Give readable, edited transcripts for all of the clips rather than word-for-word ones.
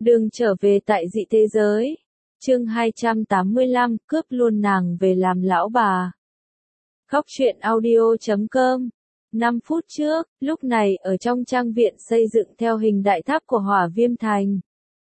Đường trở về tại dị thế giới. Chương 285, cướp luôn nàng về làm lão bà. Khóc chuyện audio.com. 5 phút trước, lúc này ở trong trang viện xây dựng theo hình đại tháp của Hỏa Viêm Thành.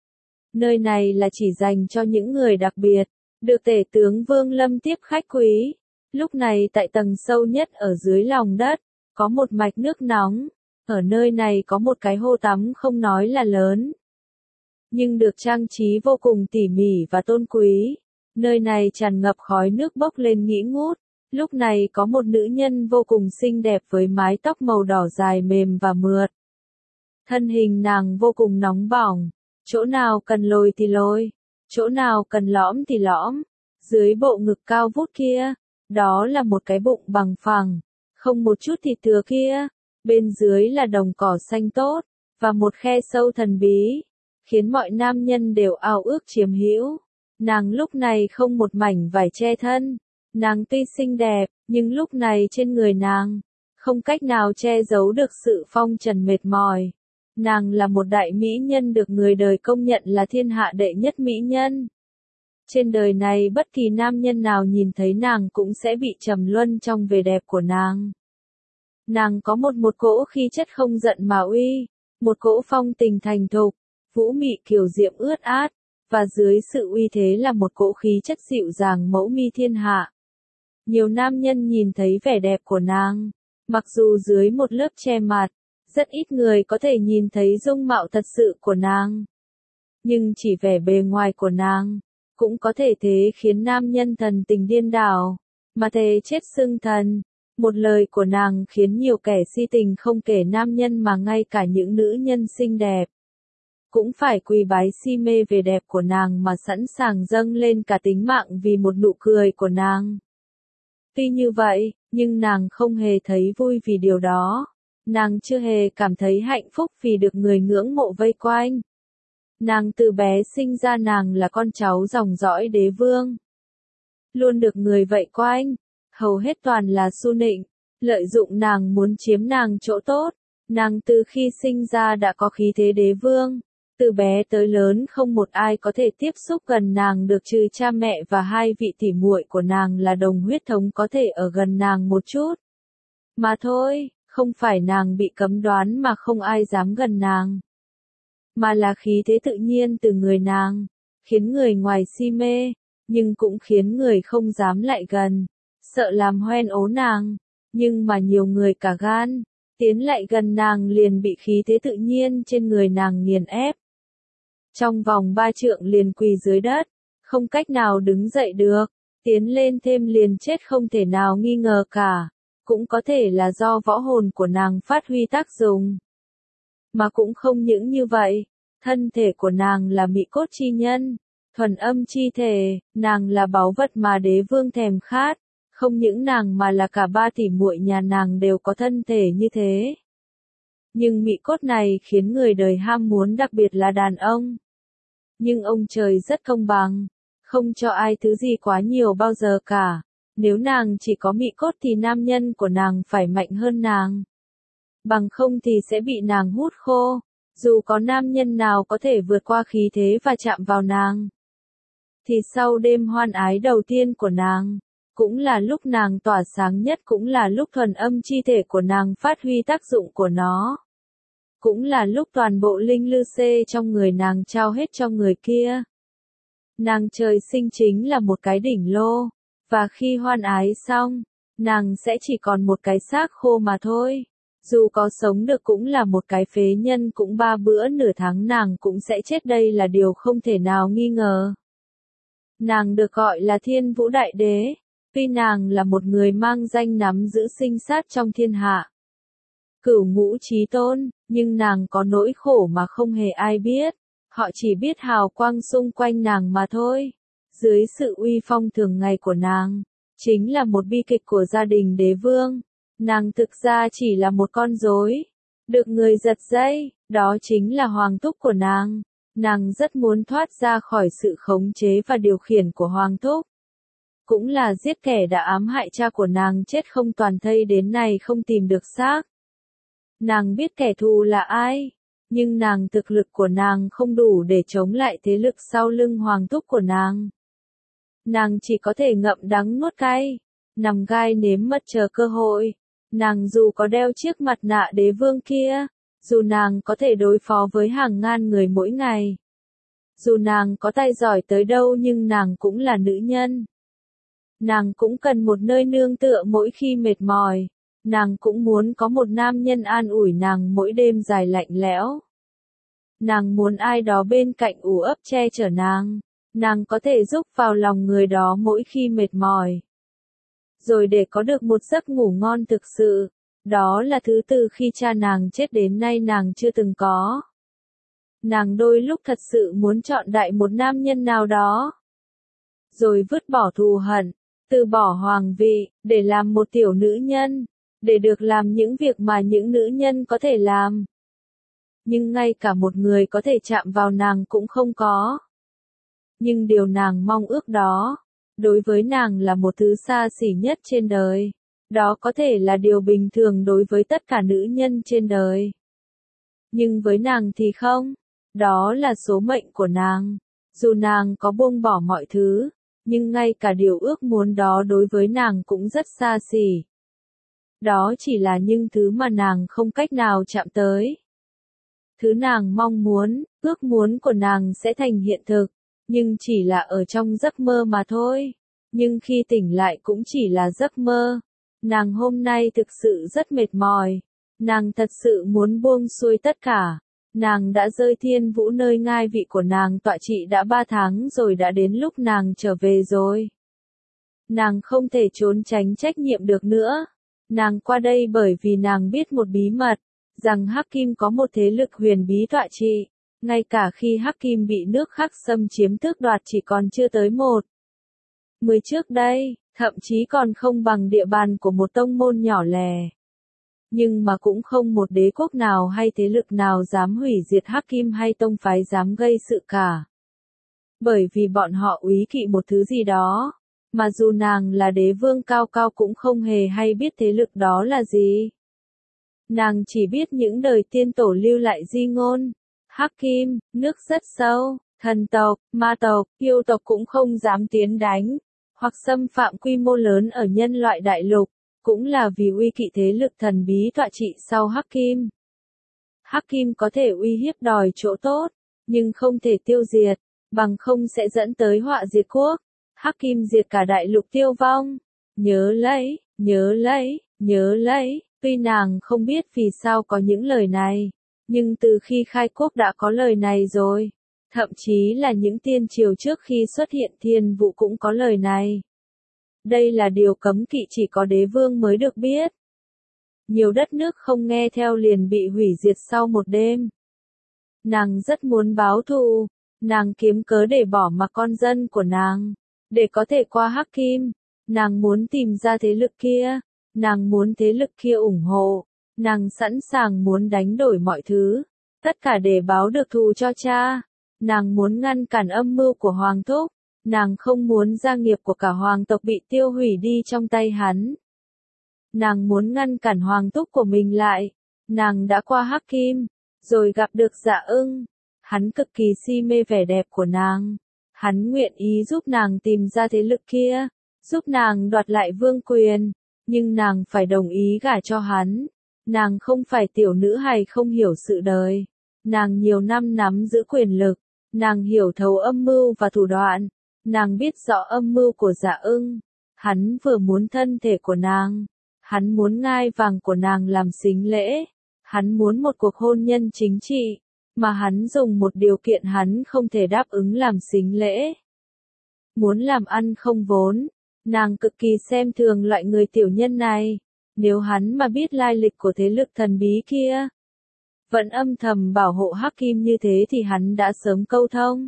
Nơi này là chỉ dành cho những người đặc biệt, được tể tướng Vương Lâm tiếp khách quý. Lúc này tại tầng sâu nhất ở dưới lòng đất, có một mạch nước nóng. Ở nơi này có một cái hồ tắm không nói là lớn, nhưng được trang trí vô cùng tỉ mỉ và tôn quý. Nơi này tràn ngập khói nước bốc lên nghi ngút. Lúc này có một nữ nhân vô cùng xinh đẹp với mái tóc màu đỏ dài mềm và mượt. Thân hình nàng vô cùng nóng bỏng, chỗ nào cần lồi thì lồi, chỗ nào cần lõm thì lõm. Dưới bộ ngực cao vút kia, đó là một cái bụng bằng phẳng, không một chút thịt thừa kia. Bên dưới là đồng cỏ xanh tốt, và một khe sâu thần bí, khiến mọi nam nhân đều ao ước chiếm hữu. Nàng lúc này không một mảnh vải che thân. Nàng tuy xinh đẹp, nhưng lúc này trên người nàng, không cách nào che giấu được sự phong trần mệt mỏi. Nàng là một đại mỹ nhân được người đời công nhận là thiên hạ đệ nhất mỹ nhân. Trên đời này bất kỳ nam nhân nào nhìn thấy nàng cũng sẽ bị trầm luân trong vẻ đẹp của nàng. Nàng có một cỗ khí chất không giận mà uy, một cỗ phong tình thành thục, vũ mị kiều diễm ướt át, và dưới sự uy thế là một cỗ khí chất dịu dàng mẫu mi thiên hạ. Nhiều nam nhân nhìn thấy vẻ đẹp của nàng, mặc dù dưới một lớp che mặt, rất ít người có thể nhìn thấy dung mạo thật sự của nàng. Nhưng chỉ vẻ bề ngoài của nàng, cũng có thể thế khiến nam nhân thần tình điên đảo, mà thề chết xưng thần. Một lời của nàng khiến nhiều kẻ si tình không kể nam nhân mà ngay cả những nữ nhân xinh đẹp cũng phải quỳ bái si mê về đẹp của nàng mà sẵn sàng dâng lên cả tính mạng vì một nụ cười của nàng. Tuy như vậy, nhưng nàng không hề thấy vui vì điều đó. Nàng chưa hề cảm thấy hạnh phúc vì được người ngưỡng mộ vây quanh. Nàng từ bé sinh ra nàng là con cháu dòng dõi đế vương, luôn được người vây quanh, hầu hết toàn là xu nịnh, lợi dụng nàng muốn chiếm nàng chỗ tốt. Nàng từ khi sinh ra đã có khí thế đế vương. Từ bé tới lớn không một ai có thể tiếp xúc gần nàng được trừ cha mẹ và hai vị tỉ muội của nàng là đồng huyết thống có thể ở gần nàng một chút. Mà thôi, không phải nàng bị cấm đoán mà không ai dám gần nàng. Mà là khí thế tự nhiên từ người nàng, khiến người ngoài si mê, nhưng cũng khiến người không dám lại gần, sợ làm hoen ố nàng. Nhưng mà nhiều người cả gan, tiến lại gần nàng liền bị khí thế tự nhiên trên người nàng nghiền ép. Trong vòng 3 trượng liền quỳ dưới đất, không cách nào đứng dậy được, tiến lên thêm liền chết không thể nào nghi ngờ cả. Cũng có thể là do võ hồn của nàng phát huy tác dụng. Mà cũng không những như vậy, thân thể của nàng là mị cốt chi nhân, thuần âm chi thể, nàng là báu vật mà đế vương thèm khát. Không những nàng mà là cả 3 tỷ muội nhà nàng đều có thân thể như thế. Nhưng mị cốt này khiến người đời ham muốn, đặc biệt là đàn ông. Nhưng ông trời rất công bằng, không cho ai thứ gì quá nhiều bao giờ cả. Nếu nàng chỉ có mị cốt thì nam nhân của nàng phải mạnh hơn nàng. Bằng không thì sẽ bị nàng hút khô. Dù có nam nhân nào có thể vượt qua khí thế và chạm vào nàng, thì sau đêm hoan ái đầu tiên của nàng, cũng là lúc nàng tỏa sáng nhất, cũng là lúc thuần âm chi thể của nàng phát huy tác dụng của nó. Cũng là lúc toàn bộ linh lư xê trong người nàng trao hết cho người kia. Nàng trời sinh chính là một cái đỉnh lô, và khi hoan ái xong, nàng sẽ chỉ còn một cái xác khô mà thôi. Dù có sống được cũng là một cái phế nhân, cũng 3 bữa nửa tháng nàng cũng sẽ chết, đây là điều không thể nào nghi ngờ. Nàng được gọi là Thiên Vũ Đại Đế. Tuy nàng là một người mang danh nắm giữ sinh sát trong thiên hạ, cửu ngũ chí tôn, nhưng nàng có nỗi khổ mà không hề ai biết. Họ chỉ biết hào quang xung quanh nàng mà thôi. Dưới sự uy phong thường ngày của nàng, chính là một bi kịch của gia đình đế vương. Nàng thực ra chỉ là một con rối, được người giật dây, đó chính là hoàng thúc của nàng. Nàng rất muốn thoát ra khỏi sự khống chế và điều khiển của hoàng thúc. Cũng là giết kẻ đã ám hại cha của nàng chết không toàn thây đến nay không tìm được xác. Nàng biết kẻ thù là ai, Nhưng nàng thực lực của nàng không đủ để chống lại thế lực sau lưng hoàng thúc của nàng. Nàng chỉ có thể ngậm đắng nuốt cay, nằm gai nếm mật chờ cơ hội. Nàng dù có đeo chiếc mặt nạ đế vương kia, dù nàng có thể đối phó với hàng ngàn người mỗi ngày, dù nàng có tay giỏi tới đâu nhưng nàng cũng là nữ nhân. Nàng cũng cần một nơi nương tựa mỗi khi mệt mỏi. Nàng cũng muốn có một nam nhân an ủi nàng mỗi đêm dài lạnh lẽo. Nàng muốn ai đó bên cạnh ủ ấp che chở nàng. Nàng có thể giúp vào lòng người đó mỗi khi mệt mỏi. Rồi để có được một giấc ngủ ngon thực sự. Đó là thứ từ khi cha nàng chết đến nay nàng chưa từng có. Nàng đôi lúc thật sự muốn chọn đại một nam nhân nào đó. Rồi vứt bỏ thù hận, từ bỏ hoàng vị, để làm một tiểu nữ nhân. Để được làm những việc mà những nữ nhân có thể làm. Nhưng ngay cả một người có thể chạm vào nàng cũng không có. Nhưng điều nàng mong ước đó, đối với nàng là một thứ xa xỉ nhất trên đời. Đó có thể là điều bình thường đối với tất cả nữ nhân trên đời. Nhưng với nàng thì không. Đó là số mệnh của nàng. Dù nàng có buông bỏ mọi thứ, nhưng ngay cả điều ước muốn đó đối với nàng cũng rất xa xỉ. Đó chỉ là những thứ mà nàng không cách nào chạm tới. Thứ nàng mong muốn, ước muốn của nàng sẽ thành hiện thực, nhưng chỉ là ở trong giấc mơ mà thôi. Nhưng khi tỉnh lại cũng chỉ là giấc mơ. Nàng hôm nay thực sự rất mệt mỏi. Nàng thật sự muốn buông xuôi tất cả. Nàng đã rơi thiên vũ nơi ngai vị của nàng tọa trị đã 3 tháng rồi, đã đến lúc nàng trở về rồi. Nàng không thể trốn tránh trách nhiệm được nữa. Nàng qua đây bởi vì nàng biết một bí mật, rằng Hắc Kim có một thế lực huyền bí tọa trị. Ngay cả khi Hắc Kim bị nước khác xâm chiếm tước đoạt chỉ còn chưa tới 10 trước đây, thậm chí còn không bằng địa bàn của một tông môn nhỏ lẻ. Nhưng mà cũng không một đế quốc nào hay thế lực nào dám hủy diệt Hắc Kim hay tông phái dám gây sự cả. Bởi vì bọn họ úy kỵ một thứ gì đó, mà dù nàng là đế vương cao cao cũng không hề hay biết thế lực đó là gì. Nàng chỉ biết những đời tiên tổ lưu lại di ngôn. Hắc Kim, nước rất sâu, thần tộc, ma tộc, yêu tộc cũng không dám tiến đánh, hoặc xâm phạm quy mô lớn ở nhân loại đại lục, cũng là vì uy kỵ thế lực thần bí tọa trị sau Hắc Kim. Hắc Kim có thể uy hiếp đòi chỗ tốt, nhưng không thể tiêu diệt, bằng không sẽ dẫn tới họa diệt quốc. Hắc Kim diệt cả đại lục tiêu vong. Nhớ lấy, nhớ lấy, nhớ lấy. Tuy nàng không biết vì sao có những lời này, nhưng từ khi khai quốc đã có lời này rồi. Thậm chí là những tiên triều trước khi xuất hiện thiên vũ cũng có lời này. Đây là điều cấm kỵ chỉ có đế vương mới được biết. Nhiều đất nước không nghe theo liền bị hủy diệt sau một đêm. Nàng rất muốn báo thù, nàng kiếm cớ để bỏ mặc con dân của nàng, để có thể qua Hắc Kim. Nàng muốn tìm ra thế lực kia, nàng muốn thế lực kia ủng hộ, nàng sẵn sàng muốn đánh đổi mọi thứ, tất cả để báo được thù cho cha. Nàng muốn ngăn cản âm mưu của Hoàng Thúc, nàng không muốn gia nghiệp của cả hoàng tộc bị tiêu hủy đi trong tay hắn. Nàng muốn ngăn cản Hoàng Thúc của mình lại. Nàng đã qua Hắc Kim, rồi gặp được Dạ Ưng. Hắn cực kỳ si mê vẻ đẹp của nàng. Hắn nguyện ý giúp nàng tìm ra thế lực kia, giúp nàng đoạt lại vương quyền, nhưng nàng phải đồng ý gả cho hắn. Nàng không phải tiểu nữ hài không hiểu sự đời. Nàng nhiều năm nắm giữ quyền lực, nàng hiểu thấu âm mưu và thủ đoạn, nàng biết rõ âm mưu của Dạ Ưng. Hắn vừa muốn thân thể của nàng, hắn muốn ngai vàng của nàng làm sính lễ, hắn muốn một cuộc hôn nhân chính trị, mà hắn dùng một điều kiện hắn không thể đáp ứng làm sính lễ. Muốn làm ăn không vốn, nàng cực kỳ xem thường loại người tiểu nhân này. Nếu hắn mà biết lai lịch của thế lực thần bí kia, vẫn âm thầm bảo hộ Hắc Kim như thế thì hắn đã sớm câu thông.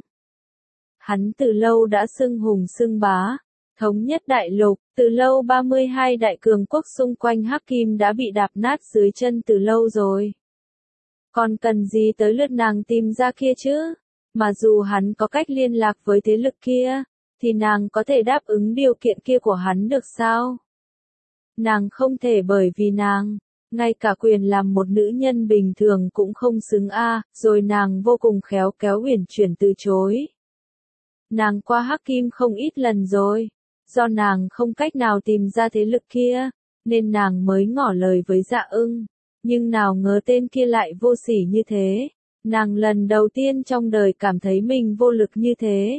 Hắn từ lâu đã xưng hùng xưng bá, thống nhất đại lục, từ lâu 32 đại cường quốc xung quanh Hắc Kim đã bị đạp nát dưới chân từ lâu rồi. Còn cần gì tới lượt nàng tìm ra kia chứ? Mà dù hắn có cách liên lạc với thế lực kia, thì nàng có thể đáp ứng điều kiện kia của hắn được sao? Nàng không thể, bởi vì nàng ngay cả quyền làm một nữ nhân bình thường cũng không xứng a, rồi nàng vô cùng khéo kéo uyển chuyển từ chối. Nàng qua Hắc Kim không ít lần rồi, do nàng không cách nào tìm ra thế lực kia, nên nàng mới ngỏ lời với Dạ Ưng, nhưng nào ngờ tên kia lại vô sỉ như thế, nàng lần đầu tiên trong đời cảm thấy mình vô lực như thế.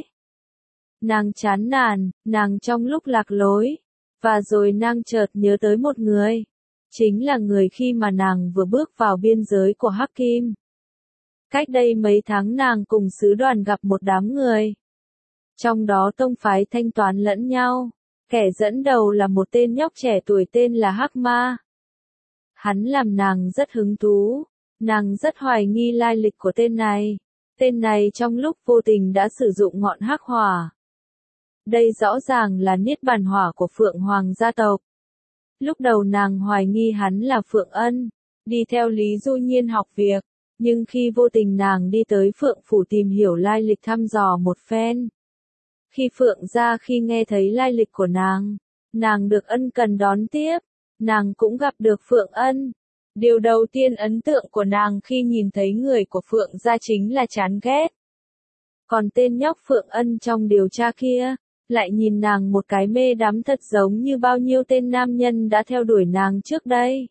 Nàng chán nản, nàng trong lúc lạc lối, và rồi nàng chợt nhớ tới một người, chính là người khi mà nàng vừa bước vào biên giới của Hắc Kim. Cách đây mấy tháng nàng cùng sứ đoàn gặp một đám người. Trong đó tông phái thanh toán lẫn nhau, kẻ dẫn đầu là một tên nhóc trẻ tuổi tên là Hắc Ma. Hắn làm nàng rất hứng thú, nàng rất hoài nghi lai lịch của tên này. Tên này trong lúc vô tình đã sử dụng ngọn hắc hỏa. Đây rõ ràng là niết bàn hỏa của Phượng Hoàng gia tộc. Lúc đầu nàng hoài nghi hắn là Phượng Ân, đi theo Lý Du Nhiên học việc, nhưng khi vô tình nàng đi tới Phượng Phủ tìm hiểu lai lịch thăm dò một phen. Khi Phượng gia khi nghe thấy lai lịch của nàng được ân cần đón tiếp, nàng cũng gặp được Phượng Ân. Điều đầu tiên ấn tượng của nàng khi nhìn thấy người của Phượng gia chính là chán ghét. Còn tên nhóc Phượng Ân trong điều tra kia, lại nhìn nàng một cái mê đắm thật giống như bao nhiêu tên nam nhân đã theo đuổi nàng trước đây.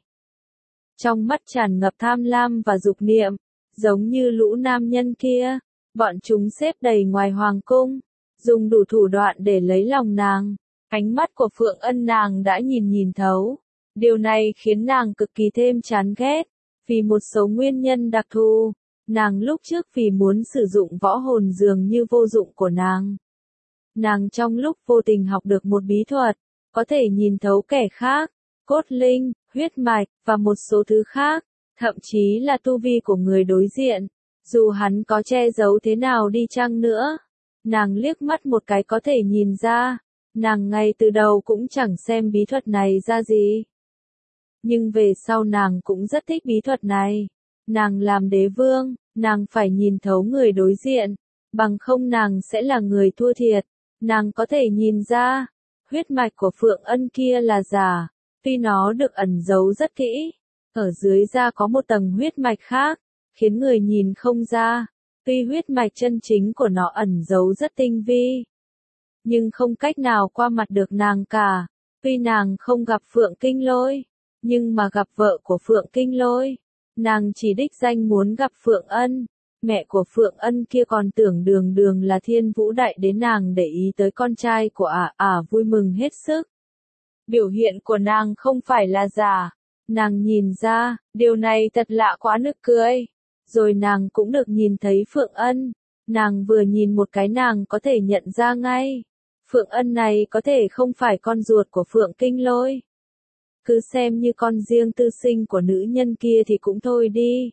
Trong mắt tràn ngập tham lam và dục niệm, giống như lũ nam nhân kia, bọn chúng xếp đầy ngoài hoàng cung, dùng đủ thủ đoạn để lấy lòng nàng. Ánh mắt của Phượng Ân nàng đã nhìn thấu. Điều này khiến nàng cực kỳ thêm chán ghét, vì một số nguyên nhân đặc thù. Nàng lúc trước vì muốn sử dụng võ hồn dường như vô dụng của nàng. Nàng trong lúc vô tình học được một bí thuật, có thể nhìn thấu kẻ khác, cốt linh, huyết mạch, và một số thứ khác, thậm chí là tu vi của người đối diện. Dù hắn có che giấu thế nào đi chăng nữa, nàng liếc mắt một cái có thể nhìn ra. Nàng ngay từ đầu cũng chẳng xem bí thuật này ra gì. Nhưng về sau nàng cũng rất thích bí thuật này. Nàng làm đế vương, nàng phải nhìn thấu người đối diện, bằng không nàng sẽ là người thua thiệt. Nàng có thể nhìn ra, huyết mạch của Phượng Ân kia là giả, tuy nó được ẩn giấu rất kỹ. Ở dưới da có một tầng huyết mạch khác, khiến người nhìn không ra. Tuy huyết mạch chân chính của nó ẩn giấu rất tinh vi, nhưng không cách nào qua mặt được nàng cả. Tuy nàng không gặp Phượng Kinh Lôi, nhưng mà gặp vợ của Phượng Kinh Lôi, nàng chỉ đích danh muốn gặp Phượng Ân. Mẹ của Phượng Ân kia còn tưởng đường là Thiên Vũ Đại Đế, nàng để ý tới con trai của vui mừng hết sức. Biểu hiện của nàng không phải là giả, nàng nhìn ra, điều này thật lạ quá nực cười. Rồi nàng cũng được nhìn thấy Phượng Ân, nàng vừa nhìn một cái nàng có thể nhận ra ngay. Phượng Ân này có thể không phải con ruột của Phượng Kinh Lôi. Cứ xem như con riêng tư sinh của nữ nhân kia thì cũng thôi đi.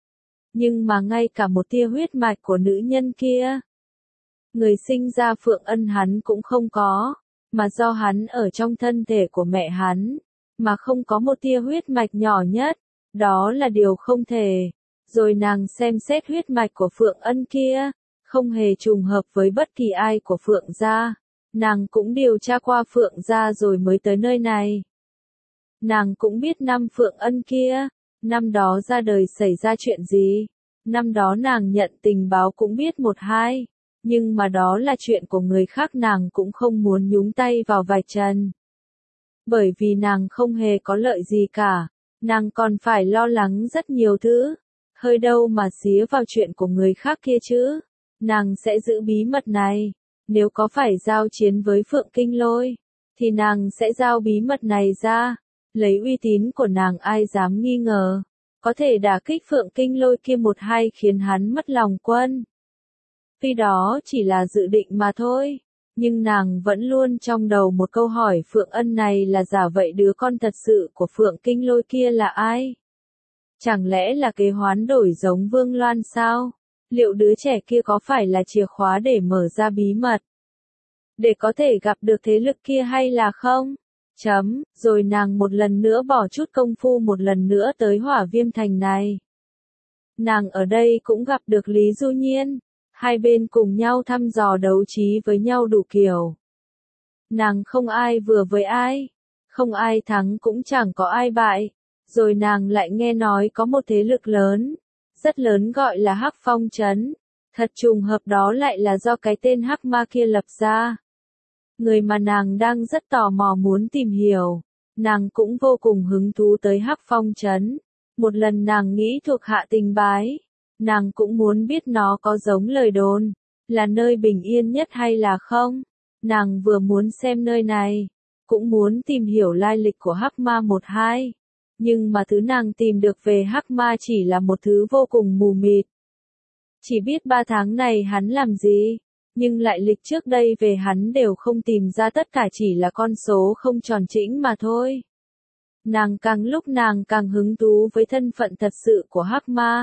Nhưng mà ngay cả một tia huyết mạch của nữ nhân kia, người sinh ra Phượng Ân hắn cũng không có, mà do hắn ở trong thân thể của mẹ hắn, mà không có một tia huyết mạch nhỏ nhất, đó là điều không thể. Rồi nàng xem xét huyết mạch của Phượng Ân kia, không hề trùng hợp với bất kỳ ai của Phượng gia. Nàng cũng điều tra qua Phượng gia rồi mới tới nơi này. Nàng cũng biết năm Phượng Ân kia, năm đó ra đời xảy ra chuyện gì. Năm đó nàng nhận tình báo cũng biết một hai, nhưng mà đó là chuyện của người khác, nàng cũng không muốn nhúng tay vào vạch trần. Bởi vì nàng không hề có lợi gì cả, nàng còn phải lo lắng rất nhiều thứ. Hơi đâu mà xía vào chuyện của người khác kia chứ. Nàng sẽ giữ bí mật này. Nếu có phải giao chiến với Phượng Kinh Lôi, thì nàng sẽ giao bí mật này ra. Lấy uy tín của nàng ai dám nghi ngờ. Có thể đả kích Phượng Kinh Lôi kia một hai khiến hắn mất lòng quân. Tuy đó chỉ là dự định mà thôi. Nhưng nàng vẫn luôn trong đầu một câu hỏi, Phượng Ân này là giả vậy đứa con thật sự của Phượng Kinh Lôi kia là ai? Chẳng lẽ là kế hoán đổi giống Vương Loan sao? Liệu đứa trẻ kia có phải là chìa khóa để mở ra bí mật? Để có thể gặp được thế lực kia hay là không? Rồi nàng một lần nữa bỏ chút công phu một lần nữa tới Hỏa Viêm Thành này. Nàng ở đây cũng gặp được Lý Du Nhiên. Hai bên cùng nhau thăm dò đấu trí với nhau đủ kiểu. Nàng không ai vừa với ai. Không ai thắng cũng chẳng có ai bại. Rồi nàng lại nghe nói có một thế lực lớn, rất lớn gọi là Hắc Phong Trấn. Thật trùng hợp đó lại là do cái tên Hắc Ma kia lập ra. Người mà nàng đang rất tò mò muốn tìm hiểu. Nàng cũng vô cùng hứng thú tới Hắc Phong Trấn. Một lần nàng nghĩ thuộc hạ tình bái. Nàng cũng muốn biết nó có giống lời đồn, là nơi bình yên nhất hay là không. Nàng vừa muốn xem nơi này, cũng muốn tìm hiểu lai lịch của Hắc Ma 12. Nhưng mà thứ nàng tìm được về Hắc Ma chỉ là một thứ vô cùng mù mịt. Chỉ biết 3 tháng này hắn làm gì, nhưng lại lịch trước đây về hắn đều không tìm ra, tất cả chỉ là con số không tròn chỉnh mà thôi. Nàng càng lúc nàng càng hứng thú với thân phận thật sự của Hắc Ma.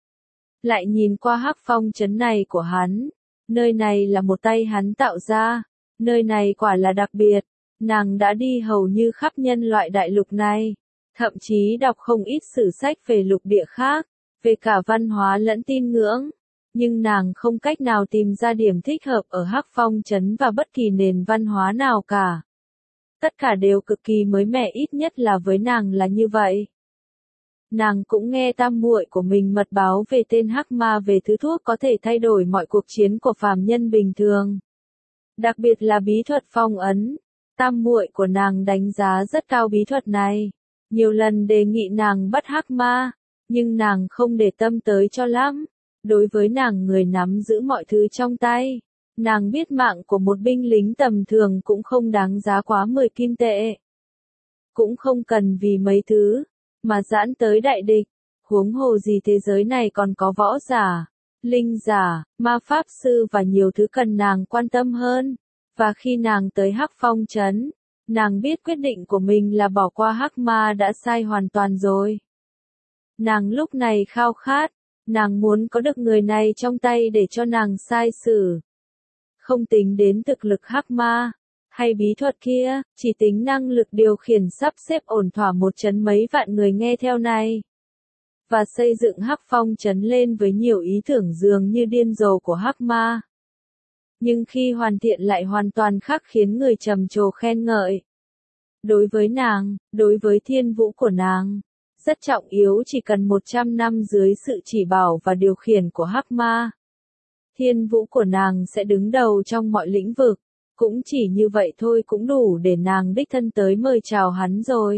Lại nhìn qua Hắc Phong Trấn này của hắn, nơi này là một tay hắn tạo ra, nơi này quả là đặc biệt, nàng đã đi hầu như khắp nhân loại đại lục này, thậm chí đọc không ít sử sách về lục địa khác, về cả văn hóa lẫn tín ngưỡng, nhưng nàng không cách nào tìm ra điểm thích hợp ở Hắc Phong Trấn và bất kỳ nền văn hóa nào cả. Tất cả đều cực kỳ mới mẻ, ít nhất là với nàng là như vậy. Nàng cũng nghe tam muội của mình mật báo về tên Hắc Ma, về thứ thuốc có thể thay đổi mọi cuộc chiến của phàm nhân bình thường. Đặc biệt là bí thuật phong ấn. Tam muội của nàng đánh giá rất cao bí thuật này. Nhiều lần đề nghị nàng bắt Hắc Ma, nhưng nàng không để tâm tới cho lắm. Đối với nàng, người nắm giữ mọi thứ trong tay. Nàng biết mạng của một binh lính tầm thường cũng không đáng giá quá 10 kim tệ. Cũng không cần vì mấy thứ mà giãn tới đại địch, huống hồ gì thế giới này còn có võ giả, linh giả, ma pháp sư và nhiều thứ cần nàng quan tâm hơn. Và khi nàng tới Hắc Phong Trấn, nàng biết quyết định của mình là bỏ qua Hắc Ma đã sai hoàn toàn rồi. Nàng lúc này khao khát, nàng muốn có được người này trong tay để cho nàng sai xử. Không tính đến thực lực Hắc Ma hay bí thuật kia, chỉ tính năng lực điều khiển sắp xếp ổn thỏa một trấn mấy vạn người nghe theo này. Và xây dựng Hắc Phong Trấn lên với nhiều ý tưởng dường như điên rồ của Hắc Ma. Nhưng khi hoàn thiện lại hoàn toàn khác, khiến người trầm trồ khen ngợi. Đối với nàng, đối với thiên vũ của nàng, rất trọng yếu, chỉ cần 100 năm dưới sự chỉ bảo và điều khiển của Hắc Ma. Thiên vũ của nàng sẽ đứng đầu trong mọi lĩnh vực. Cũng chỉ như vậy thôi cũng đủ để nàng đích thân tới mời chào hắn rồi.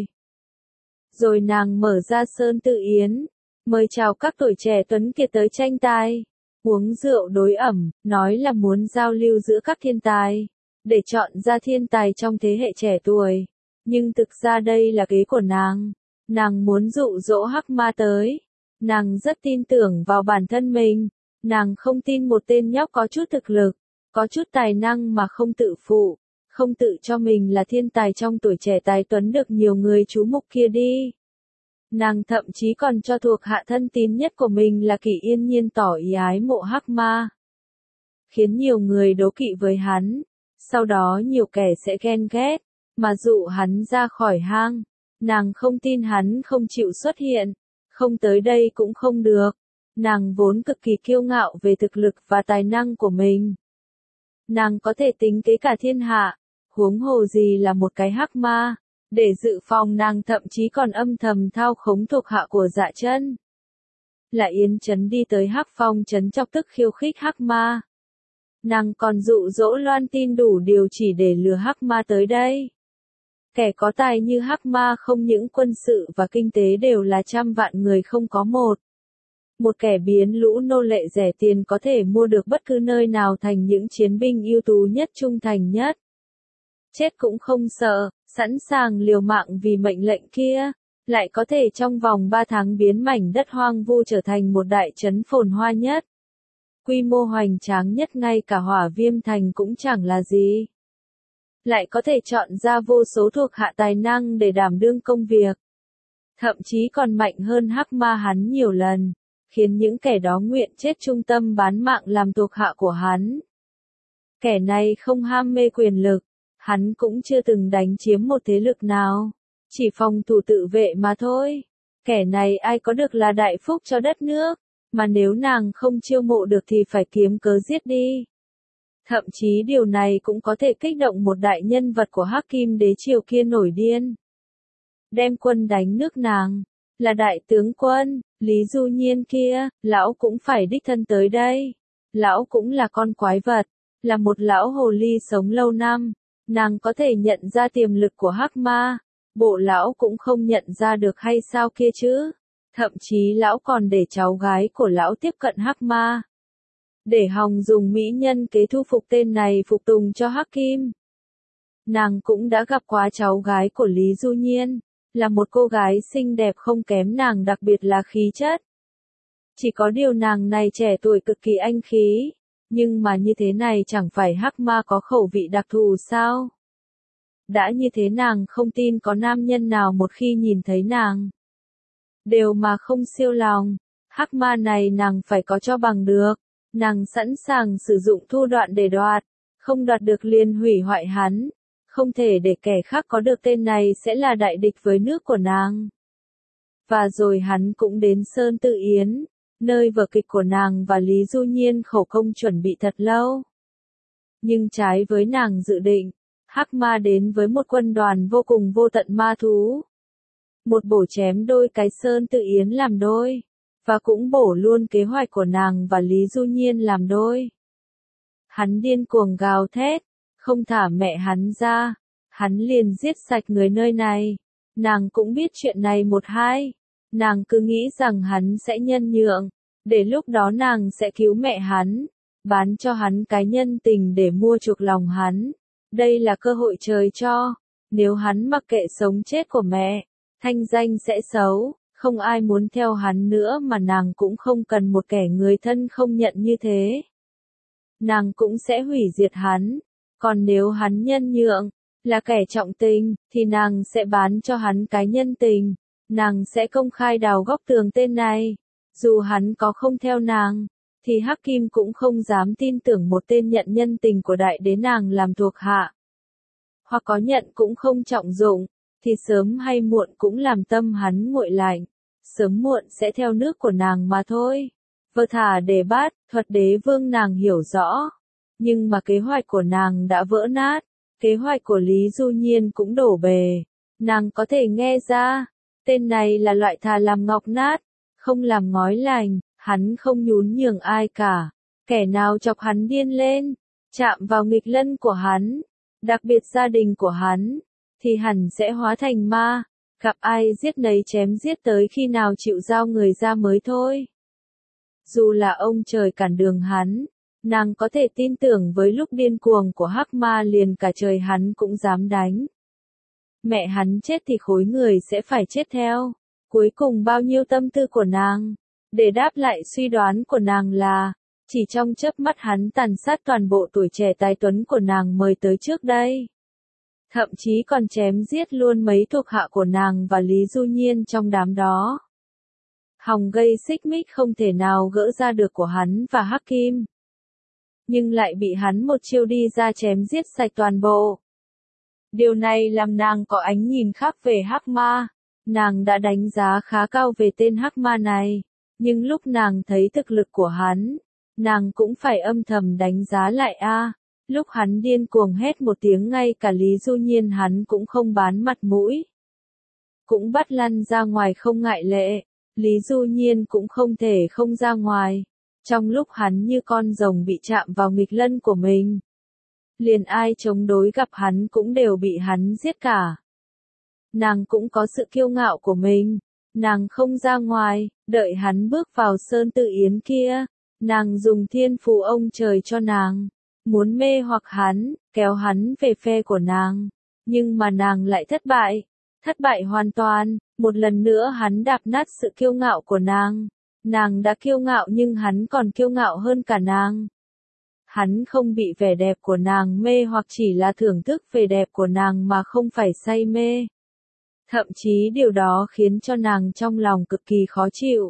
Rồi nàng mở ra Sơn Tự Yến, mời chào các tuổi trẻ tuấn kiệt tới tranh tài, uống rượu đối ẩm, nói là muốn giao lưu giữa các thiên tài, để chọn ra thiên tài trong thế hệ trẻ tuổi. Nhưng thực ra đây là kế của nàng muốn dụ dỗ Hắc Ma tới. Nàng rất tin tưởng vào bản thân mình, nàng không tin một tên nhóc có chút thực lực, có chút tài năng mà không tự phụ, không tự cho mình là thiên tài trong tuổi trẻ tài tuấn được nhiều người chú mục kia đi. Nàng thậm chí còn cho thuộc hạ thân tín nhất của mình là Kỷ Yên Nhiên tỏ ý ái mộ Hắc Ma, khiến nhiều người đố kỵ với hắn. Sau đó nhiều kẻ sẽ ghen ghét, mà dụ hắn ra khỏi hang. Nàng không tin hắn không chịu xuất hiện, không tới đây cũng không được. Nàng vốn cực kỳ kiêu ngạo về thực lực và tài năng của mình. Nàng có thể tính kế cả thiên hạ, huống hồ gì là một cái Hắc Ma. Để dự phòng, nàng thậm chí còn âm thầm thao khống thuộc hạ của Dạ Chân. Là Yến Trấn đi tới Hắc Phong Trấn chọc tức khiêu khích Hắc Ma. Nàng còn dụ dỗ loan tin đủ điều chỉ để lừa Hắc Ma tới đây. Kẻ có tài như Hắc Ma không những quân sự và kinh tế đều là trăm vạn người không có một. Một kẻ biến lũ nô lệ rẻ tiền có thể mua được bất cứ nơi nào thành những chiến binh ưu tú nhất, trung thành nhất. Chết cũng không sợ, sẵn sàng liều mạng vì mệnh lệnh kia, lại có thể trong vòng 3 tháng biến mảnh đất hoang vu trở thành một đại trấn phồn hoa nhất. Quy mô hoành tráng nhất, ngay cả Hỏa Viêm Thành cũng chẳng là gì. Lại có thể chọn ra vô số thuộc hạ tài năng để đảm đương công việc. Thậm chí còn mạnh hơn Hắc Ma hắn nhiều lần, khiến những kẻ đó nguyện chết trung tâm bán mạng làm thuộc hạ của hắn. Kẻ này không ham mê quyền lực, hắn cũng chưa từng đánh chiếm một thế lực nào, chỉ phòng thủ tự vệ mà thôi. Kẻ này ai có được là đại phúc cho đất nước, mà nếu nàng không chiêu mộ được thì phải kiếm cớ giết đi. Thậm chí điều này cũng có thể kích động một đại nhân vật của Hắc Kim Đế triều kia nổi điên, đem quân đánh nước nàng. là đại tướng quân, Lý Du Nhiên kia, lão cũng phải đích thân tới đây. Lão cũng là con quái vật, là một lão hồ ly sống lâu năm, nàng có thể nhận ra tiềm lực của hắc ma, bộ lão cũng không nhận ra được hay sao kia chứ. Thậm chí lão còn để cháu gái của lão tiếp cận hắc ma. Để hòng dùng mỹ nhân kế thu phục tên này phục tùng cho hắc kim. Nàng cũng đã gặp quá cháu gái của Lý Du Nhiên, là một cô gái xinh đẹp không kém nàng, đặc biệt là khí chất. Chỉ có điều nàng này trẻ tuổi cực kỳ anh khí, nhưng mà như thế này chẳng phải hắc ma có khẩu vị đặc thù sao? Đã như thế nàng không tin có nam nhân nào một khi nhìn thấy nàng đều mà không siêu lòng. Hắc ma này nàng phải có cho bằng được, nàng sẵn sàng sử dụng thu đoạn để đoạt, không đoạt được liền hủy hoại hắn, không thể để kẻ khác có được tên này sẽ là đại địch với nước của nàng. Và rồi hắn cũng đến Sơn Tự Yến, nơi vở kịch của nàng và Lý Du Nhiên khổ công chuẩn bị thật lâu. Nhưng trái với nàng dự định, hắc ma đến với một quân đoàn vô cùng vô tận ma thú. Một bổ chém đôi cái Sơn Tự Yến làm đôi, và cũng bổ luôn kế hoạch của nàng và Lý Du Nhiên làm đôi. Hắn điên cuồng gào thét, không thả mẹ hắn ra, hắn liền giết sạch người nơi này. Nàng cũng biết chuyện này một hai, nàng cứ nghĩ rằng hắn sẽ nhân nhượng, để lúc đó nàng sẽ cứu mẹ hắn, bán cho hắn cái nhân tình để mua chuộc lòng hắn. Đây là cơ hội trời cho, nếu hắn mặc kệ sống chết của mẹ, thanh danh sẽ xấu, không ai muốn theo hắn nữa, mà nàng cũng không cần một kẻ người thân không nhận như thế. Nàng cũng sẽ hủy diệt hắn, còn nếu hắn nhân nhượng, là kẻ trọng tình, thì nàng sẽ bán cho hắn cái nhân tình, nàng sẽ công khai đào góc tường tên này. Dù hắn có không theo nàng, thì hắc kim cũng không dám tin tưởng một tên nhận nhân tình của đại đế nàng làm thuộc hạ. Hoặc có nhận cũng không trọng dụng, thì sớm hay muộn cũng làm tâm hắn nguội lạnh, sớm muộn sẽ theo nước của nàng mà thôi. Vơ thả để bát, thuật đế vương nàng hiểu rõ, nhưng mà kế hoạch của nàng đã vỡ nát, kế hoạch của Lý Du Nhiên cũng đổ bề. Nàng có thể nghe ra, tên này là loại thà làm ngọc nát, không làm ngói lành, hắn không nhún nhường ai cả. Kẻ nào chọc hắn điên lên, chạm vào nghịch lân của hắn, đặc biệt gia đình của hắn, thì hẳn sẽ hóa thành ma, gặp ai giết nấy chém giết tới khi nào chịu giao người ra mới thôi. Dù là ông trời cản đường hắn, nàng có thể tin tưởng với lúc điên cuồng của hắc ma liền cả trời hắn cũng dám đánh. Mẹ hắn chết thì khối người sẽ phải chết theo. Cuối cùng bao nhiêu tâm tư của nàng, để đáp lại suy đoán của nàng là, chỉ trong chớp mắt hắn tàn sát toàn bộ tuổi trẻ tài tuấn của nàng mời tới trước đây. Thậm chí còn chém giết luôn mấy thuộc hạ của nàng và Lý Du Nhiên trong đám đó. Hòng gây xích mích không thể nào gỡ ra được của hắn và hắc kim. Nhưng lại bị hắn một chiêu đi ra chém giết sạch toàn bộ. Điều này làm nàng có ánh nhìn khác về hắc ma. Nàng đã đánh giá khá cao về tên hắc ma này, nhưng lúc nàng thấy thực lực của hắn, nàng cũng phải âm thầm đánh giá lại a. Lúc hắn điên cuồng hét một tiếng ngay cả Lý Du Nhiên hắn cũng không bán mặt mũi. Cũng bắt lăn ra ngoài không ngại lệ, Lý Du Nhiên cũng không thể không ra ngoài. Trong lúc hắn như con rồng bị chạm vào nghịch lân của mình, liền ai chống đối gặp hắn cũng đều bị hắn giết cả. Nàng cũng có sự kiêu ngạo của mình, nàng không ra ngoài, đợi hắn bước vào Sơn Tự Yến kia, nàng dùng thiên phù ông trời cho nàng, muốn mê hoặc hắn, kéo hắn về phe của nàng, nhưng mà nàng lại thất bại hoàn toàn. Một lần nữa hắn đạp nát sự kiêu ngạo của nàng đã kiêu ngạo nhưng hắn còn kiêu ngạo hơn cả nàng. Hắn không bị vẻ đẹp của nàng mê hoặc, chỉ là thưởng thức vẻ đẹp của nàng mà không phải say mê. Thậm chí điều đó khiến cho nàng trong lòng cực kỳ khó chịu.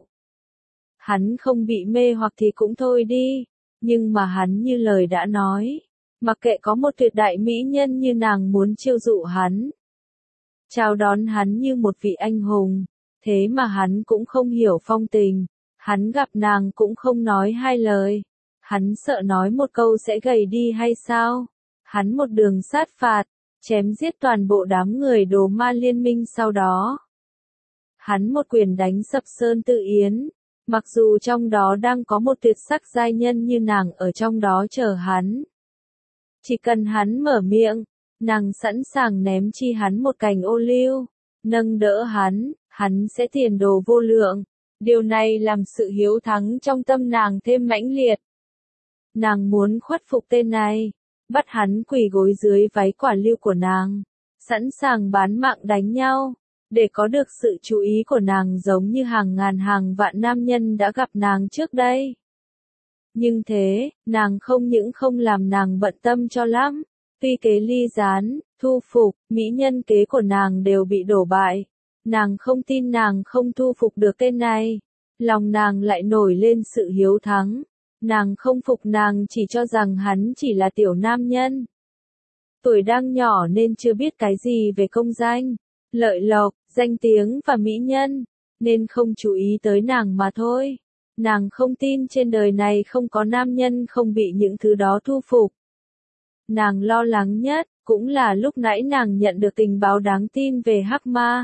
Hắn không bị mê hoặc thì cũng thôi đi, nhưng mà hắn như lời đã nói, mặc kệ có một tuyệt đại mỹ nhân như nàng muốn chiêu dụ hắn, chào đón hắn như một vị anh hùng, thế mà hắn cũng không hiểu phong tình, hắn gặp nàng cũng không nói hai lời, hắn sợ nói một câu sẽ gầy đi hay sao, hắn một đường sát phạt, chém giết toàn bộ đám người đồ ma liên minh sau đó. Hắn một quyền đánh sập Sơn Tự Yến, mặc dù trong đó đang có một tuyệt sắc giai nhân như nàng ở trong đó chờ hắn. Chỉ cần hắn mở miệng, nàng sẵn sàng ném chi hắn một cành ô liu, nâng đỡ hắn sẽ tiền đồ vô lượng. Điều này làm sự hiếu thắng trong tâm nàng thêm mãnh liệt. Nàng muốn khuất phục tên này, bắt hắn quỳ gối dưới váy quả lưu của nàng, sẵn sàng bán mạng đánh nhau, để có được sự chú ý của nàng giống như hàng ngàn hàng vạn nam nhân đã gặp nàng trước đây. Nhưng thế, nàng không những không làm nàng bận tâm cho lắm, tuy kế ly gián, thu phục, mỹ nhân kế của nàng đều bị đổ bại. Nàng không tin nàng không thu phục được tên này, lòng nàng lại nổi lên sự hiếu thắng. Nàng không phục, nàng chỉ cho rằng hắn chỉ là tiểu nam nhân. Tuổi đang nhỏ nên chưa biết cái gì về công danh, lợi lộc, danh tiếng và mỹ nhân, nên không chú ý tới nàng mà thôi. Nàng không tin trên đời này không có nam nhân không bị những thứ đó thu phục. Nàng lo lắng nhất, cũng là lúc nãy nàng nhận được tình báo đáng tin về Hắc Ma.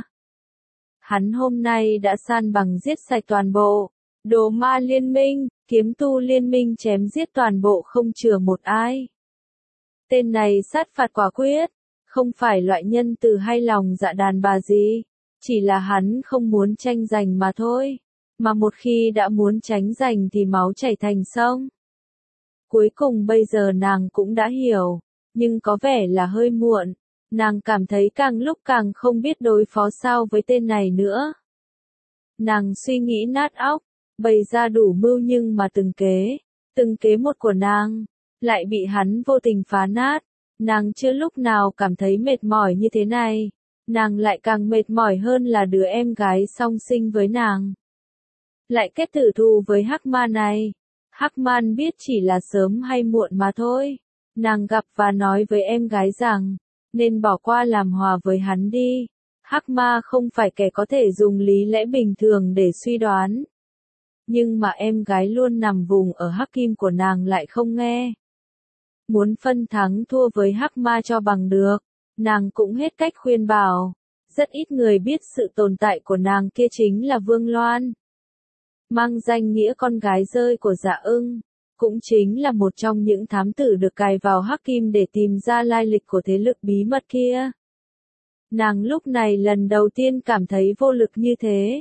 Hắn hôm nay đã san bằng giết sạch toàn bộ đồ ma liên minh, kiếm tu liên minh, chém giết toàn bộ không chừa một ai. Tên này sát phạt quả quyết, không phải loại nhân từ hay lòng dạ đàn bà gì, chỉ là hắn không muốn tranh giành mà thôi, mà một khi đã muốn tranh giành thì máu chảy thành sông. Cuối cùng bây giờ nàng cũng đã hiểu, nhưng có vẻ là hơi muộn, nàng cảm thấy càng lúc càng không biết đối phó sao với tên này nữa. Nàng suy nghĩ nát óc, bày ra đủ mưu nhưng mà từng kế một của nàng, lại bị hắn vô tình phá nát. Nàng chưa lúc nào cảm thấy mệt mỏi như thế này, nàng lại càng mệt mỏi hơn là đứa em gái song sinh với nàng. Lại kết tử thù với Hắc Ma này, Hắc Man biết chỉ là sớm hay muộn mà thôi. Nàng gặp và nói với em gái rằng, nên bỏ qua làm hòa với hắn đi. Hắc Ma không phải kẻ có thể dùng lý lẽ bình thường để suy đoán. Nhưng mà em gái luôn nằm vùng ở Hắc Kim của nàng lại không nghe. Muốn phân thắng thua với Hắc Ma cho bằng được, nàng cũng hết cách khuyên bảo. Rất ít người biết sự tồn tại của nàng kia chính là Vương Loan. Mang danh nghĩa con gái rơi của Dạ Ưng, cũng chính là một trong những thám tử được cài vào Hắc Kim để tìm ra lai lịch của thế lực bí mật kia. Nàng lúc này lần đầu tiên cảm thấy vô lực như thế.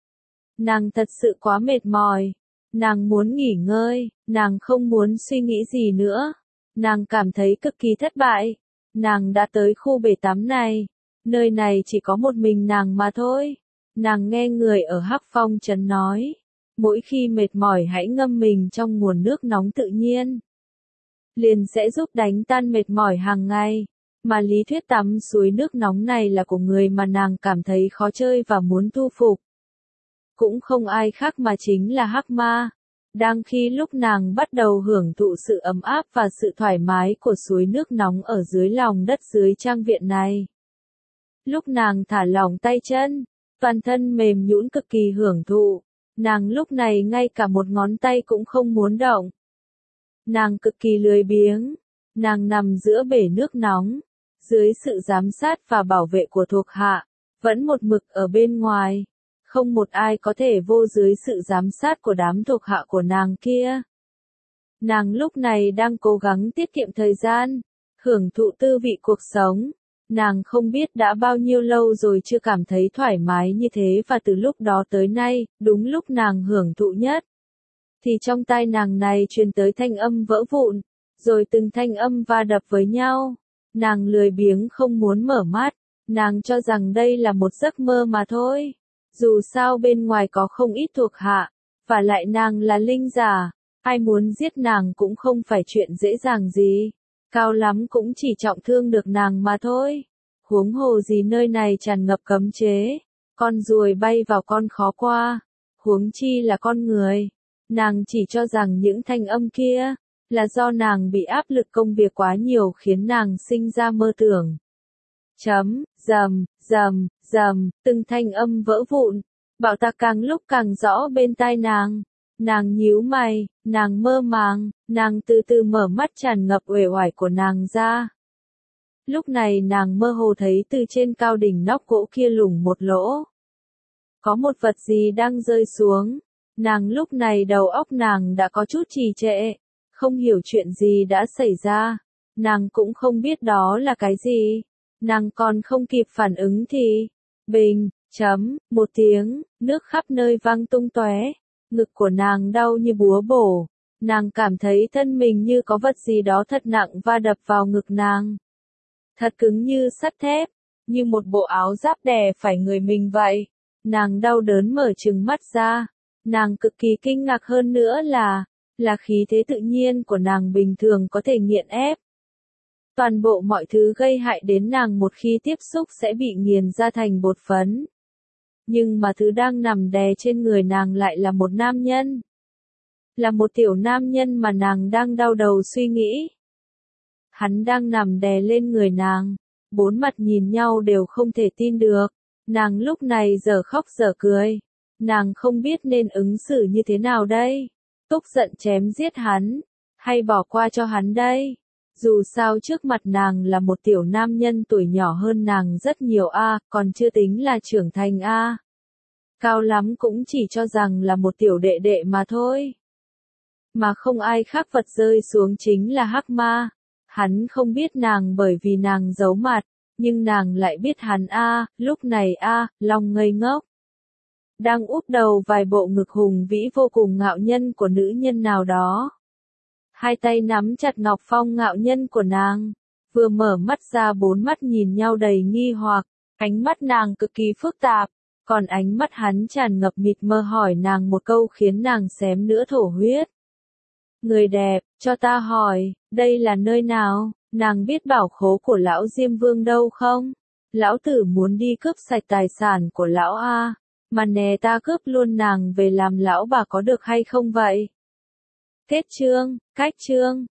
Nàng thật sự quá mệt mỏi. Nàng muốn nghỉ ngơi, nàng không muốn suy nghĩ gì nữa. Nàng cảm thấy cực kỳ thất bại. Nàng đã tới khu bể tắm này. Nơi này chỉ có một mình nàng mà thôi. Nàng nghe người ở Hắc Phong trấn nói. Mỗi khi mệt mỏi hãy ngâm mình trong nguồn nước nóng tự nhiên. Liền sẽ giúp đánh tan mệt mỏi hàng ngày. Mà lý thuyết tắm suối nước nóng này là của người mà nàng cảm thấy khó chơi và muốn thu phục. Cũng không ai khác mà chính là Hắc Ma. Đang khi lúc nàng bắt đầu hưởng thụ sự ấm áp và sự thoải mái của suối nước nóng ở dưới lòng đất dưới trang viện này. Lúc nàng thả lỏng tay chân, toàn thân mềm nhũn cực kỳ hưởng thụ, nàng lúc này ngay cả một ngón tay cũng không muốn động. Nàng cực kỳ lười biếng, nàng nằm giữa bể nước nóng, dưới sự giám sát và bảo vệ của thuộc hạ, vẫn một mực ở bên ngoài. Không một ai có thể vô dưới sự giám sát của đám thuộc hạ của nàng kia. Nàng lúc này đang cố gắng tiết kiệm thời gian, hưởng thụ tư vị cuộc sống. Nàng không biết đã bao nhiêu lâu rồi chưa cảm thấy thoải mái như thế và từ lúc đó tới nay, đúng lúc nàng hưởng thụ nhất. Thì trong tai nàng này truyền tới thanh âm vỡ vụn, rồi từng thanh âm va đập với nhau. Nàng lười biếng không muốn mở mắt, nàng cho rằng đây là một giấc mơ mà thôi. Dù sao bên ngoài có không ít thuộc hạ, và lại nàng là linh giả, ai muốn giết nàng cũng không phải chuyện dễ dàng gì, cao lắm cũng chỉ trọng thương được nàng mà thôi. Huống hồ gì nơi này tràn ngập cấm chế, con ruồi bay vào con khó qua, huống chi là con người. Nàng chỉ cho rằng những thanh âm kia, là do nàng bị áp lực công việc quá nhiều khiến nàng sinh ra mơ tưởng. Rầm, rầm, rầm, từng thanh âm vỡ vụn, bạo tạc càng lúc càng rõ bên tai nàng. Nàng nhíu mày, nàng mơ màng, nàng từ từ mở mắt tràn ngập uể oải của nàng ra. Lúc này nàng mơ hồ thấy từ trên cao đỉnh nóc gỗ kia lủng một lỗ. Có một vật gì đang rơi xuống. Nàng lúc này đầu óc nàng đã có chút trì trệ, không hiểu chuyện gì đã xảy ra. Nàng cũng không biết đó là cái gì. Nàng còn không kịp phản ứng thì, bình, một tiếng, nước khắp nơi văng tung tóe. Ngực của nàng đau như búa bổ. Nàng cảm thấy thân mình như có vật gì đó thật nặng va đập vào ngực nàng. Thật cứng như sắt thép, như một bộ áo giáp đè phải người mình vậy. Nàng đau đớn mở trừng mắt ra. Nàng cực kỳ kinh ngạc hơn nữa là khí thế tự nhiên của nàng bình thường có thể nghiền ép. Toàn bộ mọi thứ gây hại đến nàng một khi tiếp xúc sẽ bị nghiền ra thành bột phấn. Nhưng mà thứ đang nằm đè trên người nàng lại là một nam nhân. Là một tiểu nam nhân mà nàng đang đau đầu suy nghĩ. Hắn đang nằm đè lên người nàng. Bốn mặt nhìn nhau đều không thể tin được. Nàng lúc này giờ khóc giờ cười. Nàng không biết nên ứng xử như thế nào đây. Tức giận chém giết hắn. Hay bỏ qua cho hắn đây. Dù sao trước mặt nàng là một tiểu nam nhân tuổi nhỏ hơn nàng rất nhiều còn chưa tính là trưởng thành cao lắm cũng chỉ cho rằng là một tiểu đệ đệ mà thôi. Mà không ai khác vật rơi xuống chính là Hắc Ma. Hắn không biết nàng bởi vì nàng giấu mặt, nhưng nàng lại biết hắn lúc này Long ngây ngốc. Đang úp đầu vài bộ ngực hùng vĩ vô cùng ngạo nhân của nữ nhân nào đó. Hai tay nắm chặt ngọc phong ngạo nhân của nàng, vừa mở mắt ra bốn mắt nhìn nhau đầy nghi hoặc, ánh mắt nàng cực kỳ phức tạp, còn ánh mắt hắn tràn ngập mịt mờ hỏi nàng một câu khiến nàng xém nữa thổ huyết. Người đẹp, cho ta hỏi, đây là nơi nào, nàng biết bảo khố của lão Diêm Vương đâu không? Lão tử muốn đi cướp sạch tài sản của lão mà nè ta cướp luôn nàng về làm lão bà có được hay không vậy? Kết chương, cách chương.